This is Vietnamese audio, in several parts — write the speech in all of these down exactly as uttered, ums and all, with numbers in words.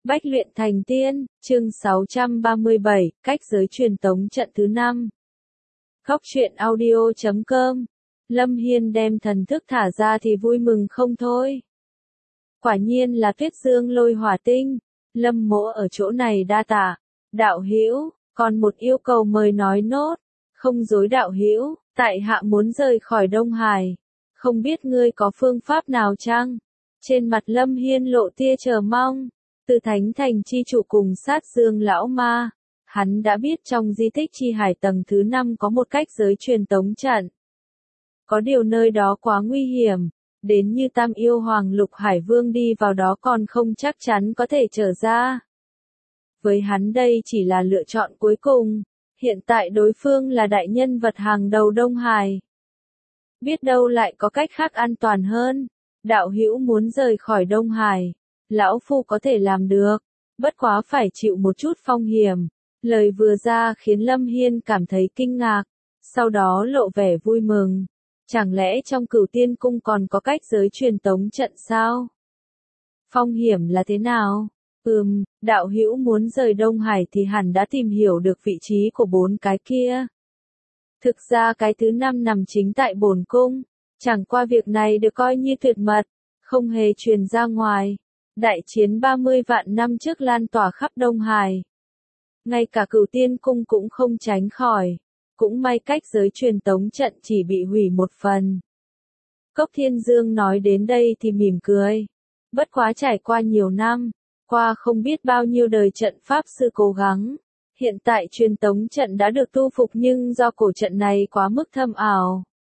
Bách luyện thành tiên, chương sáu trăm ba mươi bảy, cách giới truyền tống trận thứ năm. Góc truyện audio chấm com. Lâm Hiên đem thần thức thả ra thì vui mừng không thôi. Quả nhiên là Tuyết Dương Lôi Hỏa Tinh, Lâm mỗ ở chỗ này đa tạ. Đạo hữu, còn một yêu cầu mời nói nốt. Không dối đạo hữu, tại hạ muốn rời khỏi Đông Hải. Không biết ngươi có phương pháp nào chăng? Trên mặt Lâm Hiên lộ tia chờ mong. Từ Thánh Thành chi chủ cùng sát Dương lão ma, hắn đã biết trong di tích chi hải tầng thứ năm có một cách giới truyền tống trận. Có điều nơi đó quá nguy hiểm, đến như Tam Yêu Hoàng Lục Hải Vương đi vào đó còn không chắc chắn có thể trở ra. Với hắn đây chỉ là lựa chọn cuối cùng, hiện tại đối phương là đại nhân vật hàng đầu Đông Hải. Biết đâu lại có cách khác an toàn hơn, đạo hữu muốn rời khỏi Đông Hải. Lão Phu có thể làm được, bất quá phải chịu một chút phong hiểm. Lời vừa ra khiến Lâm Hiên cảm thấy kinh ngạc, sau đó lộ vẻ vui mừng. Chẳng lẽ trong Cửu Tiên Cung còn có cách giới truyền tống trận sao? Phong hiểm là thế nào? Ừm, đạo hữu muốn rời Đông Hải thì hẳn đã tìm hiểu được vị trí của bốn cái kia. Thực ra cái thứ năm nằm chính tại bổn cung, chẳng qua việc này được coi như tuyệt mật, không hề truyền ra ngoài. Đại chiến ba mươi vạn năm trước lan tỏa khắp Đông Hải. Ngay cả Cửu Tiên Cung cũng không tránh khỏi. Cũng may cách giới truyền tống trận chỉ bị hủy một phần. Cốc Thiên Dương nói đến đây thì mỉm cười. Bất quá trải qua nhiều năm, qua không biết bao nhiêu đời trận pháp sư cố gắng. Hiện tại truyền tống trận đã được tu phục nhưng do cổ trận này quá mức thâm ảo.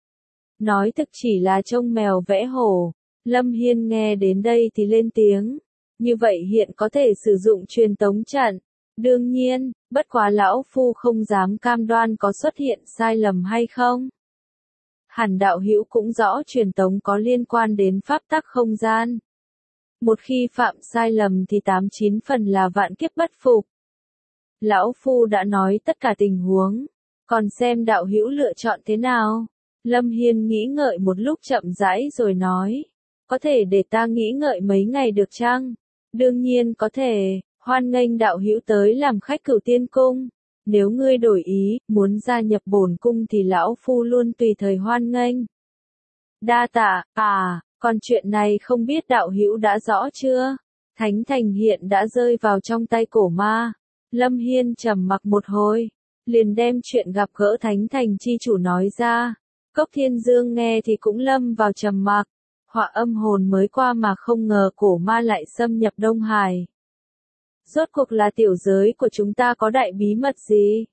Nói thực chỉ là trông mèo vẽ hổ. Lâm Hiên nghe đến đây thì lên tiếng. Như vậy hiện có thể sử dụng truyền tống trận. Đương nhiên, bất quá lão phu không dám cam đoan có xuất hiện sai lầm hay không. Hẳn đạo hữu cũng rõ truyền tống có liên quan đến pháp tắc không gian. Một khi phạm sai lầm thì tám chín phần là vạn kiếp bất phục. Lão phu đã nói tất cả tình huống, còn xem đạo hữu lựa chọn thế nào. Lâm Hiên nghĩ ngợi một lúc chậm rãi rồi nói. Có thể để ta nghĩ ngợi mấy ngày được chăng? Đương nhiên có thể, hoan nghênh đạo hữu tới làm khách Cửu Tiên Cung. Nếu ngươi đổi ý, muốn gia nhập bổn cung thì lão phu luôn tùy thời hoan nghênh. Đa tạ, à, còn chuyện này không biết đạo hữu đã rõ chưa? Thánh Thành hiện đã rơi vào trong tay cổ ma. Lâm Hiên trầm mặc một hồi, liền đem chuyện gặp gỡ Thánh Thành chi chủ nói ra. Cốc Thiên Dương nghe thì cũng lâm vào trầm mặc. Họa âm hồn mới qua mà không ngờ cổ ma lại xâm nhập Đông Hải. Rốt cuộc là tiểu giới của chúng ta có đại bí mật gì?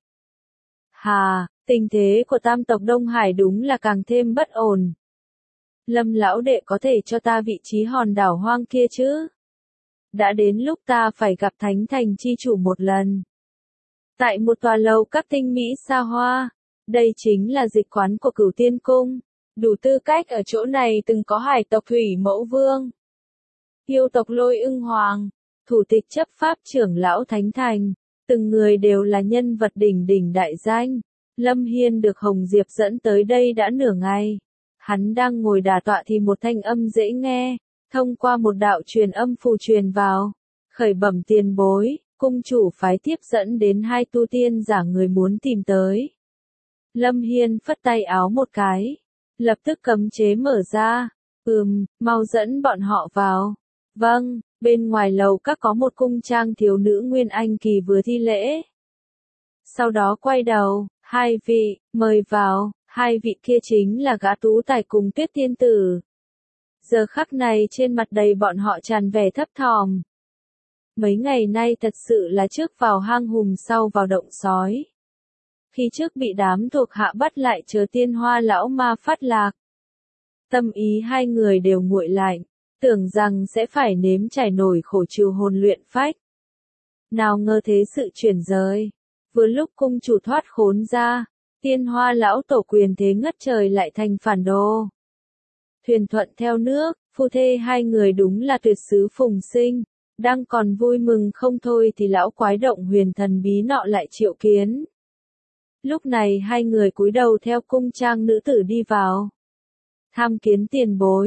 Hà, tình thế của tam tộc Đông Hải đúng là càng thêm bất ổn. Lâm lão đệ có thể cho ta vị trí hòn đảo hoang kia chứ? Đã đến lúc ta phải gặp Thánh Thành chi chủ một lần. Tại một tòa lầu các tinh mỹ xa hoa, đây chính là dịch quán của Cửu Tiên Cung. Đủ tư cách ở chỗ này từng có hải tộc Thủy Mẫu Vương, yêu tộc Lôi Ưng Hoàng, thủ tịch chấp pháp trưởng lão Thánh Thành, từng người đều là nhân vật đỉnh đỉnh đại danh. Lâm Hiên được Hồng Diệp dẫn tới đây đã nửa ngày. Hắn đang ngồi đả tọa thì một thanh âm dễ nghe, thông qua một đạo truyền âm phù truyền vào. Khởi bẩm tiền bối, cung chủ phái tiếp dẫn đến hai tu tiên giả người muốn tìm tới. Lâm Hiên phất tay áo một cái. Lập tức cấm chế mở ra. Ừm, mau dẫn bọn họ vào. Vâng, bên ngoài lầu các có một cung trang thiếu nữ Nguyên Anh kỳ vừa thi lễ. Sau đó quay đầu, hai vị, mời vào, hai vị kia chính là gã tú tài cùng Tuyết Tiên Tử. Giờ khắc này trên mặt đầy bọn họ tràn vẻ thấp thỏm. Mấy ngày nay thật sự là trước vào hang hùm sau vào động sói. Khi trước bị đám thuộc hạ bắt lại chờ Tiên Hoa lão ma phát lạc. Tâm ý hai người đều nguội lạnh, tưởng rằng sẽ phải nếm trải nổi khổ trừ hồn luyện phách. Nào ngờ thế sự chuyển rời, vừa lúc cung chủ thoát khốn ra, Tiên Hoa lão tổ quyền thế ngất trời lại thành phản đồ. Thuyền thuận theo nước, phu thê hai người đúng là tuyệt sứ phùng sinh, đang còn vui mừng không thôi thì lão quái động huyền thần bí nọ lại triệu kiến. Lúc này hai người cúi đầu theo cung trang nữ tử đi vào. Tham kiến tiền bối,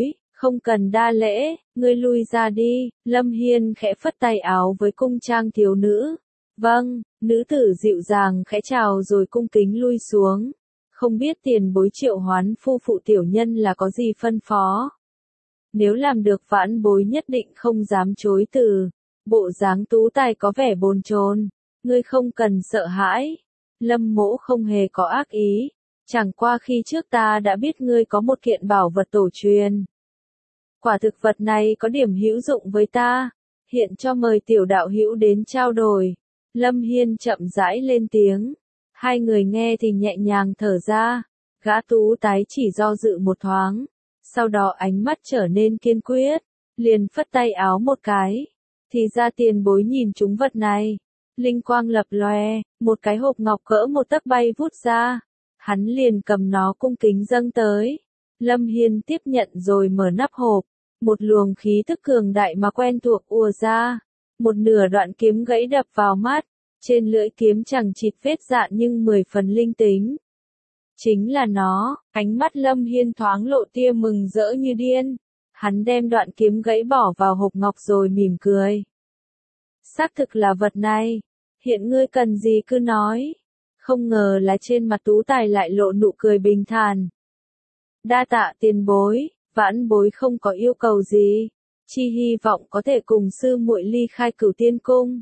Không cần đa lễ, ngươi lui ra đi, Lâm Hiên khẽ phất tay áo với cung trang thiếu nữ. Vâng, nữ tử dịu dàng khẽ chào rồi cung kính lui xuống. Không biết tiền bối triệu hoán phu phụ tiểu nhân là có gì phân phó. Nếu làm được vãn bối nhất định không dám chối từ. Bộ dáng Tú Tài có vẻ bồn chồn. Ngươi không cần sợ hãi. Lâm Mỗ không hề có ác ý. Chẳng qua khi trước ta đã biết ngươi có một kiện bảo vật tổ truyền. Quả thực vật này có điểm hữu dụng với ta. Hiện cho mời tiểu đạo hữu đến trao đổi. Lâm Hiên chậm rãi lên tiếng. Hai người nghe thì nhẹ nhàng thở ra. Gã Tú Tái chỉ do dự một thoáng. Sau đó ánh mắt trở nên kiên quyết. Liền phất tay áo một cái. Thì ra tiền bối nhìn chúng vật này. Linh quang lập lòe, một cái hộp ngọc cỡ một tấc bay vút ra. Hắn liền cầm nó cung kính dâng tới. Lâm Hiên tiếp nhận rồi mở nắp hộp. Một luồng khí tức cường đại mà quen thuộc ùa ra. Một nửa đoạn kiếm gãy đập vào mắt. Trên lưỡi kiếm chẳng chịt vết dạn nhưng mười phần linh tính. Chính là nó, ánh mắt Lâm Hiên thoáng lộ tia mừng rỡ như điên. Hắn đem đoạn kiếm gãy bỏ vào hộp ngọc rồi mỉm cười. Xác thực là vật này. Hiện ngươi cần gì cứ nói. Không ngờ là trên mặt Tú Tài lại lộ nụ cười bình thản. Đa tạ tiền bối, vãn bối không có yêu cầu gì. Chỉ hy vọng có thể cùng sư muội ly khai Cửu Tiên Cung.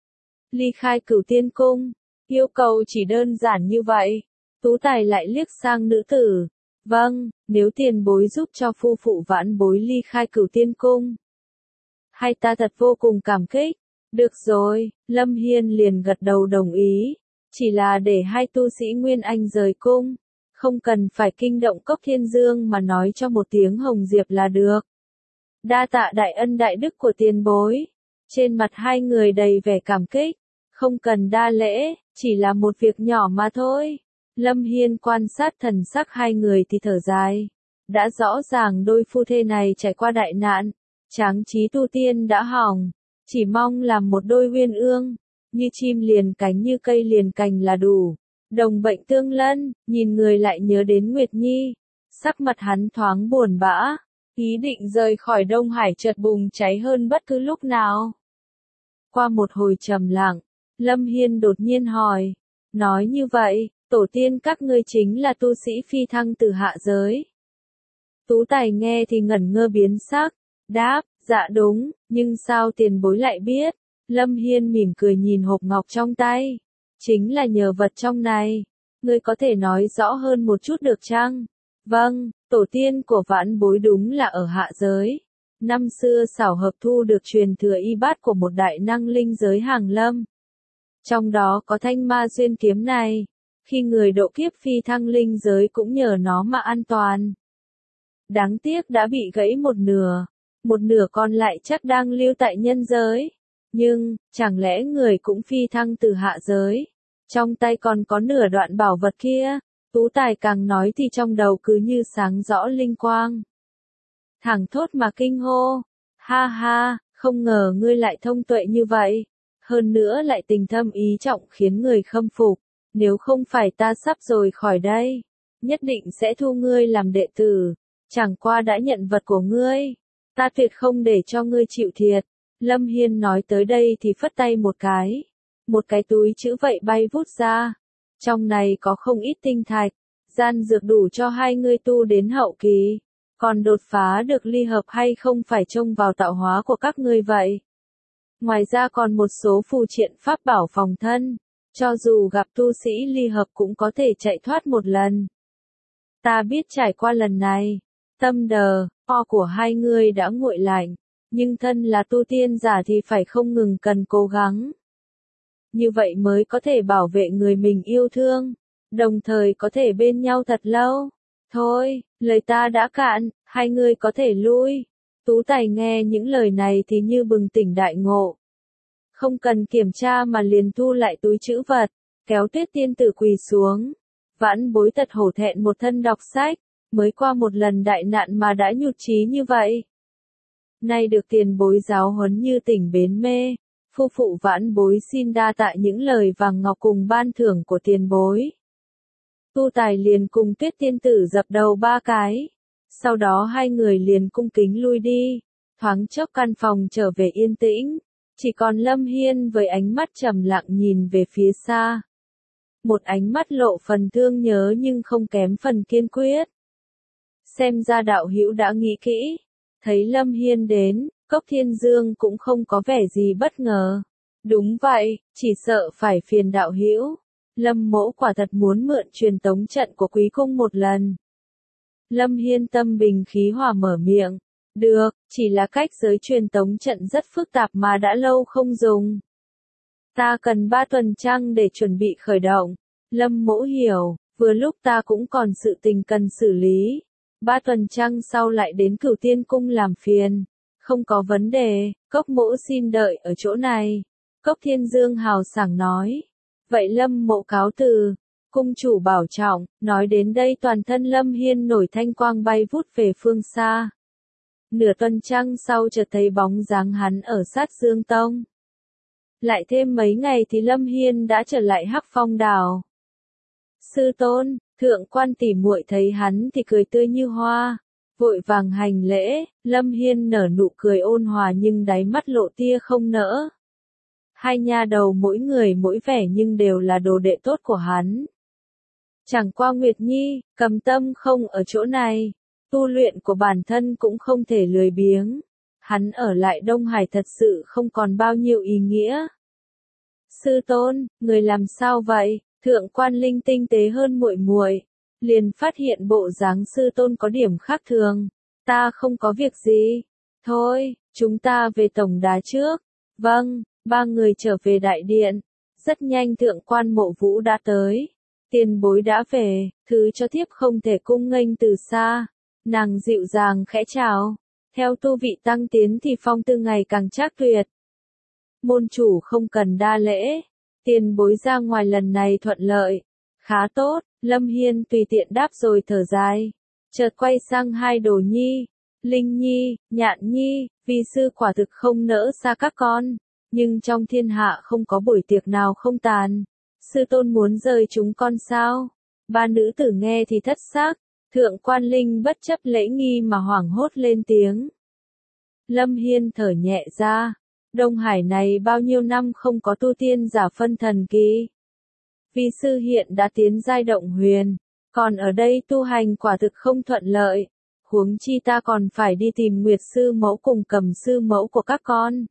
Ly khai Cửu Tiên Cung, yêu cầu chỉ đơn giản như vậy. Tú Tài lại liếc sang nữ tử. Vâng, nếu tiền bối giúp cho phu phụ vãn bối ly khai Cửu Tiên Cung. Hay ta thật vô cùng cảm kích. Được rồi, Lâm Hiên liền gật đầu đồng ý. Chỉ là để hai tu sĩ Nguyên Anh rời cung. Không cần phải kinh động Cốc Thiên Dương mà nói cho một tiếng Hồng Diệp là được. Đa tạ đại ân đại đức của tiền bối. Trên mặt hai người đầy vẻ cảm kích. Không cần đa lễ, chỉ là một việc nhỏ mà thôi. Lâm Hiên quan sát thần sắc hai người thì thở dài. Đã rõ ràng đôi phu thê này trải qua đại nạn. Tráng trí tu tiên đã hỏng. Chỉ mong làm một đôi uyên ương. Như chim liền cánh như cây liền cành là đủ. Đồng bệnh tương lân, nhìn người lại nhớ đến Nguyệt Nhi. Sắc mặt hắn thoáng buồn bã. Ý định rời khỏi Đông Hải chợt bùng cháy hơn bất cứ lúc nào. Qua một hồi trầm lặng, Lâm Hiên đột nhiên hỏi. Nói như vậy, tổ tiên các ngươi chính là tu sĩ phi thăng từ hạ giới. Tú Tài nghe thì ngẩn ngơ biến sắc. Đáp, dạ đúng, nhưng sao tiền bối lại biết? Lâm Hiên mỉm cười nhìn hộp ngọc trong tay. Chính là nhờ vật trong này. Ngươi có thể nói rõ hơn một chút được chăng? Vâng, tổ tiên của vãn bối đúng là ở hạ giới. Năm xưa xảo hợp thu được truyền thừa y bát của một đại năng linh giới hàng lâm. Trong đó có thanh ma duyên kiếm này. Khi người độ kiếp phi thăng linh giới cũng nhờ nó mà an toàn. Đáng tiếc đã bị gãy một nửa. Một nửa còn lại chắc đang lưu tại nhân giới. Nhưng, chẳng lẽ người cũng phi thăng từ hạ giới? Trong tay còn có nửa đoạn bảo vật kia. Tú Tài càng nói thì trong đầu cứ như sáng rõ linh quang. Thẳng thốt mà kinh hô. Ha ha, không ngờ ngươi lại thông tuệ như vậy. Hơn nữa lại tình thâm ý trọng khiến người khâm phục. Nếu không phải ta sắp rồi khỏi đây, nhất định sẽ thu ngươi làm đệ tử. Chẳng qua đã nhận vật của ngươi. Ta tuyệt không để cho ngươi chịu thiệt. Lâm Hiên nói tới đây thì phất tay một cái. Một cái túi chữ vậy bay vút ra. Trong này có không ít tinh thạch. Gian dược đủ cho hai ngươi tu đến hậu kỳ. Còn đột phá được ly hợp hay không phải trông vào tạo hóa của các ngươi vậy. Ngoài ra còn một số phù triện pháp bảo phòng thân. Cho dù gặp tu sĩ ly hợp cũng có thể chạy thoát một lần. Ta biết trải qua lần này. Tâm đờ, o của hai người đã nguội lạnh. Nhưng thân là tu tiên giả thì phải không ngừng cần cố gắng. Như vậy mới có thể bảo vệ người mình yêu thương. Đồng thời có thể bên nhau thật lâu. Thôi, lời ta đã cạn, hai người có thể lui. Tú Tài nghe những lời này thì như bừng tỉnh đại ngộ. Không cần kiểm tra mà liền thu lại túi trữ vật, kéo Tuyết tiên tử quỳ xuống. Vãn bối thật hổ thẹn một thân đọc sách, mới qua một lần đại nạn mà đã nhụt chí như vậy. Nay được tiền bối giáo huấn như tỉnh bến mê, phu phụ vãn bối xin đa tạ những lời vàng ngọc cùng ban thưởng của tiền bối. Tu Tài liền cùng Tuyết tiên tử dập đầu ba cái. Sau đó hai người liền cung kính lui đi, thoáng chốc căn phòng trở về yên tĩnh, chỉ còn Lâm Hiên với ánh mắt trầm lặng nhìn về phía xa. Một ánh mắt lộ phần thương nhớ nhưng không kém phần kiên quyết. Xem ra đạo hữu đã nghĩ kỹ, thấy Lâm Hiên đến, Cốc Thiên Dương cũng không có vẻ gì bất ngờ. Đúng vậy, chỉ sợ phải phiền đạo hữu. Lâm mỗ quả thật muốn mượn truyền tống trận của quý cung một lần. Lâm Hiên tâm bình khí hòa mở miệng. Được, chỉ là cách giới truyền tống trận rất phức tạp mà đã lâu không dùng. Ta cần ba tuần trăng để chuẩn bị khởi động. Lâm mỗ hiểu, vừa lúc ta cũng còn sự tình cần xử lý. Ba tuần trăng sau lại đến Cửu Tiên Cung làm phiền. Không có vấn đề, Cốc mỗ xin đợi ở chỗ này. Cốc Thiên Dương hào sảng nói. Vậy Lâm mộ cáo từ. Cung chủ bảo trọng, nói đến đây toàn thân Lâm Hiên nổi thanh quang bay vút về phương xa. Nửa tuần trăng sau chợt thấy bóng dáng hắn ở sát Dương Tông. Lại thêm mấy ngày thì Lâm Hiên đã trở lại Hắc Phong Đảo. Sư tôn, thượng quan tỷ muội thấy hắn thì cười tươi như hoa, vội vàng hành lễ. Lâm Hiên nở nụ cười ôn hòa nhưng đáy mắt lộ tia không nỡ. Hai nha đầu mỗi người mỗi vẻ nhưng đều là đồ đệ tốt của hắn. Chẳng qua Nguyệt Nhi, cầm tâm không ở chỗ này, tu luyện của bản thân cũng không thể lười biếng. Hắn ở lại Đông Hải thật sự không còn bao nhiêu ý nghĩa. Sư tôn, người làm sao vậy? Thượng quan Linh tinh tế hơn muội muội, liền phát hiện bộ dáng sư tôn có điểm khác thường. Ta không có việc gì. Thôi, chúng ta về tổng đá trước. Vâng, ba người trở về đại điện. Rất nhanh thượng quan Mộ Vũ đã tới. Tiền bối đã về, thứ cho thiếp không thể cung nghênh từ xa. Nàng dịu dàng khẽ chào. Theo tu vị tăng tiến thì phong tư ngày càng trác tuyệt. Môn chủ không cần đa lễ. Tiền bối ra ngoài lần này thuận lợi. Khá tốt, Lâm Hiên tùy tiện đáp rồi thở dài. Chợt quay sang hai đồ nhi. Linh Nhi, Nhạn Nhi, vi sư quả thực không nỡ xa các con. Nhưng trong thiên hạ không có buổi tiệc nào không tàn. Sư tôn muốn rời chúng con sao? Ba nữ tử nghe thì thất xác. Thượng quan Linh bất chấp lễ nghi mà hoảng hốt lên tiếng. Lâm Hiên thở nhẹ ra. Đông Hải này bao nhiêu năm không có tu tiên giả phân thần kỳ. Vi sư hiện đã tiến giai động huyền. Còn ở đây tu hành quả thực không thuận lợi. Huống chi ta còn phải đi tìm Nguyệt sư mẫu cùng Cầm sư mẫu của các con.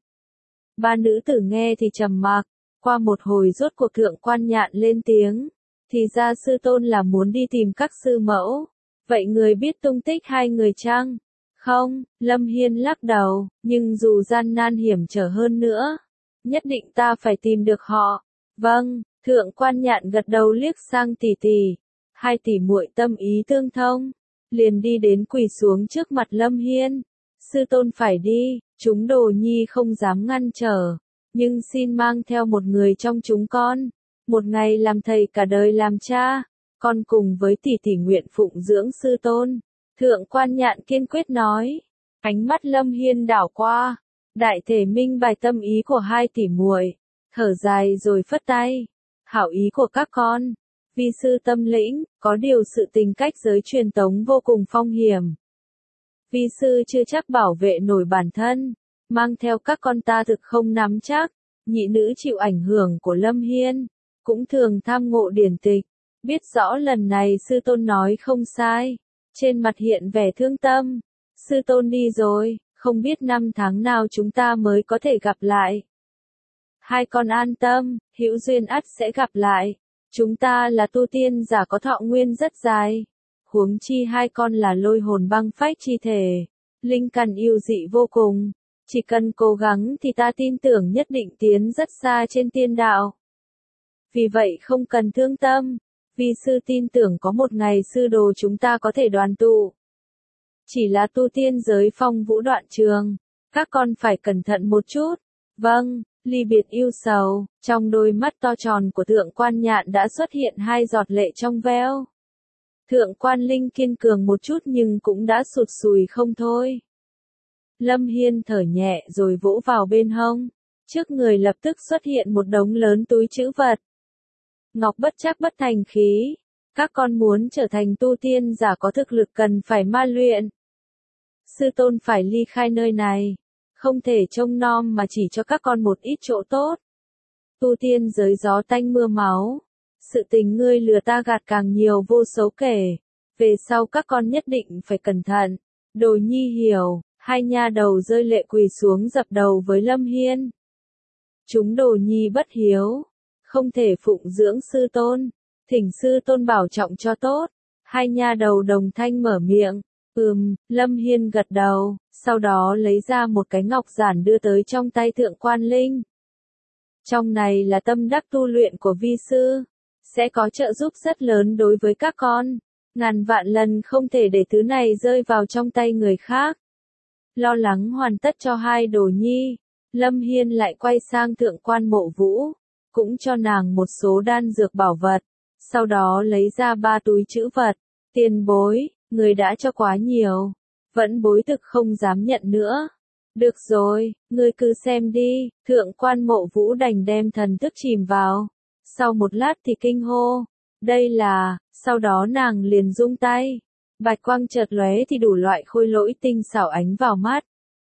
Ba nữ tử nghe thì trầm mặc. Qua một hồi rốt cuộc thượng quan Nhạn lên tiếng. Thì ra sư tôn là muốn đi tìm các sư mẫu. Vậy người biết tung tích hai người chăng? Không, Lâm Hiên lắc đầu, nhưng dù gian nan hiểm trở hơn nữa, nhất định ta phải tìm được họ. Vâng, thượng quan Nhạn gật đầu liếc sang tỷ tỷ. Hai tỷ muội tâm ý tương thông, liền đi đến quỳ xuống trước mặt Lâm Hiên. Sư tôn phải đi, chúng đồ nhi không dám ngăn trở, nhưng xin mang theo một người trong chúng con. Một ngày làm thầy cả đời làm cha, con cùng với tỷ tỷ nguyện phụng dưỡng sư tôn. Thượng quan Nhạn kiên quyết nói. Ánh mắt Lâm Hiên đảo qua, đại thể minh bài tâm ý của hai tỷ muội, thở dài rồi phất tay. Hảo ý của các con, vi sư tâm lĩnh, có điều sự tình cách giới truyền tống vô cùng phong hiểm. Vi sư chưa chắc bảo vệ nổi bản thân, mang theo các con ta thực không nắm chắc. Nhị nữ chịu ảnh hưởng của Lâm Hiên, cũng thường tham ngộ điển tịch, biết rõ lần này sư tôn nói không sai. Trên mặt hiện vẻ thương tâm. Sư tôn đi rồi, không biết năm tháng nào chúng ta mới có thể gặp lại. Hai con an tâm, hữu duyên ắt sẽ gặp lại. Chúng ta là tu tiên giả có thọ nguyên rất dài. Huống chi hai con là lôi hồn băng phách chi thể. Linh căn yêu dị vô cùng. Chỉ cần cố gắng thì ta tin tưởng nhất định tiến rất xa trên tiên đạo. Vì vậy không cần thương tâm. Vi sư tin tưởng có một ngày sư đồ chúng ta có thể đoàn tụ. Chỉ là tu tiên giới phong vũ đoạn trường. Các con phải cẩn thận một chút. Vâng, ly biệt yêu sầu. Trong đôi mắt to tròn của thượng quan Nhạn đã xuất hiện hai giọt lệ trong veo. Thượng quan Linh kiên cường một chút nhưng cũng đã sụt sùi không thôi. Lâm Hiên thở nhẹ rồi vỗ vào bên hông. Trước người lập tức xuất hiện một đống lớn túi trữ vật. Ngọc bất trắc bất thành khí. Các con muốn trở thành tu tiên giả có thực lực cần phải ma luyện. Sư tôn phải ly khai nơi này. Không thể trông nom mà chỉ cho các con một ít chỗ tốt. Tu tiên giới gió tanh mưa máu. Sự tình ngươi lừa ta gạt càng nhiều vô số kể. Về sau các con nhất định phải cẩn thận. Đồ Nhi hiểu, hai nha đầu rơi lệ quỳ xuống dập đầu với Lâm Hiên. Chúng Đồ Nhi bất hiếu, không thể phụng dưỡng sư tôn, thỉnh sư tôn bảo trọng cho tốt. Hai nha đầu đồng thanh mở miệng, ừm, Lâm Hiên gật đầu, sau đó lấy ra một cái ngọc giản đưa tới trong tay Thượng Quan Linh. Trong này là tâm đắc tu luyện của vi sư, sẽ có trợ giúp rất lớn đối với các con. Ngàn vạn lần không thể để thứ này rơi vào trong tay người khác. Lo lắng hoàn tất cho hai Đồ Nhi, Lâm Hiên lại quay sang Thượng Quan Mộ Vũ, cũng cho nàng một số đan dược bảo vật, sau đó lấy ra ba túi trữ vật. Tiền bối, người đã cho quá nhiều, vẫn bối thực không dám nhận nữa. Được rồi, ngươi cứ xem đi. Thượng Quan Mộ Vũ đành đem thần thức chìm vào. Sau một lát thì kinh hô, đây là, sau đó nàng liền rung tay. Bạch quang chợt lóe thì đủ loại khôi lỗi tinh xảo ánh vào mắt.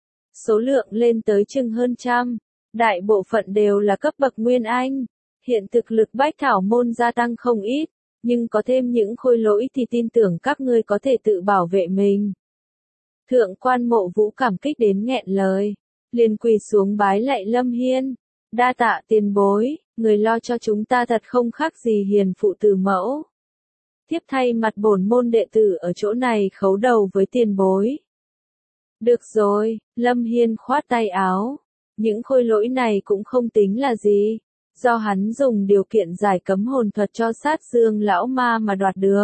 Số lượng lên tới chừng hơn trăm, đại bộ phận đều là cấp bậc Nguyên Anh. Hiện thực lực Bách Thảo môn gia tăng không ít, nhưng có thêm những khôi lỗi thì tin tưởng các ngươi có thể tự bảo vệ mình. Thượng Quan Mộ Vũ cảm kích đến nghẹn lời, liền quỳ xuống bái lạy Lâm Hiên. Đa tạ tiền bối, người lo cho chúng ta thật không khác gì hiền phụ tử mẫu. Tiếp thay mặt bổn môn đệ tử ở chỗ này khấu đầu với tiền bối. Được rồi, Lâm Hiên khoát tay áo. Những khôi lỗi này cũng không tính là gì. Do hắn dùng điều kiện giải cấm hồn thuật cho sát dương lão ma mà đoạt được.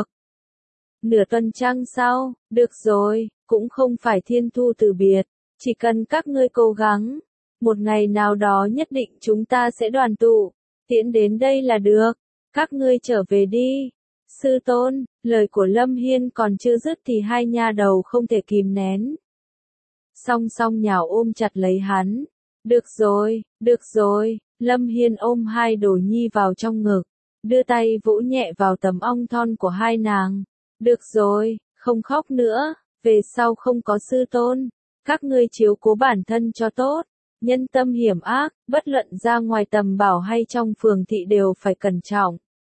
Nửa tuần trăng sau, được rồi, cũng không phải thiên thu từ biệt. Chỉ cần các ngươi cố gắng, một ngày nào đó nhất định chúng ta sẽ đoàn tụ. Tiễn đến đây là được. Các ngươi trở về đi. Sư tôn, lời của Lâm Hiên còn chưa dứt thì hai nha đầu không thể kìm nén. Song song nhào ôm chặt lấy hắn. Được rồi, được rồi, Lâm Hiên ôm hai Đồ Nhi vào trong ngực, đưa tay vỗ nhẹ vào tấm ong thon của hai nàng. Được rồi, không khóc nữa, về sau không có sư tôn, các ngươi chiếu cố bản thân cho tốt, nhân tâm hiểm ác, bất luận ra ngoài tầm bảo hay trong phường thị đều phải cẩn trọng.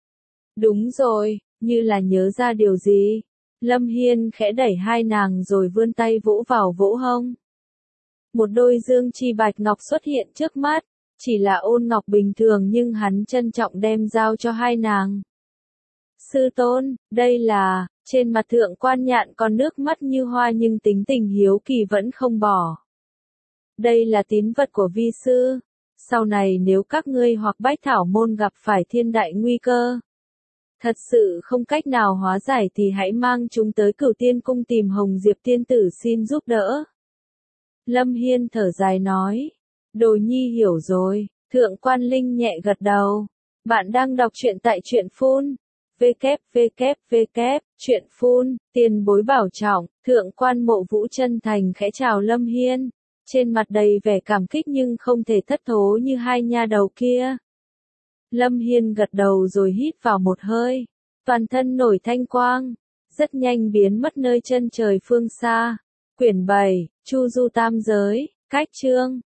Đúng rồi, như là nhớ ra điều gì, Lâm Hiên khẽ đẩy hai nàng rồi vươn tay vỗ vào vỗ hông. Một đôi dương chi bạch ngọc xuất hiện trước mắt, chỉ là ôn ngọc bình thường nhưng hắn trân trọng đem giao cho hai nàng. Sư tôn, đây là, trên mặt Thượng Quan Nhạn còn nước mắt như hoa nhưng tính tình hiếu kỳ vẫn không bỏ. Đây là tín vật của vi sư, sau này nếu các ngươi hoặc Bách Thảo môn gặp phải thiên đại nguy cơ, thật sự không cách nào hóa giải thì hãy mang chúng tới Cửu Tiên cung tìm Hồng Diệp tiên tử xin giúp đỡ. Lâm Hiên thở dài nói, Đồ Nhi hiểu rồi. Thượng Quan Linh nhẹ gật đầu. Bạn đang đọc truyện tại truyện phun. www, truyện phun, tiền bối bảo trọng. Thượng Quan Mộ Vũ chân thành khẽ chào Lâm Hiên, trên mặt đầy vẻ cảm kích nhưng không thể thất thố như hai nha đầu kia. Lâm Hiên gật đầu rồi hít vào một hơi, toàn thân nổi thanh quang, rất nhanh biến mất nơi chân trời phương xa. Quyển bảy, Chu Du Tam Giới, cách chương